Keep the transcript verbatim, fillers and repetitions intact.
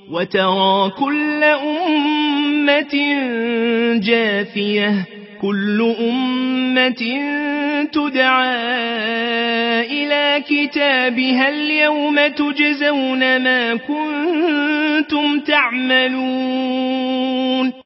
وترى كل أمة جاثية كل أمة تدعى إلى كتابها اليوم تجزون ما كنتم تعملون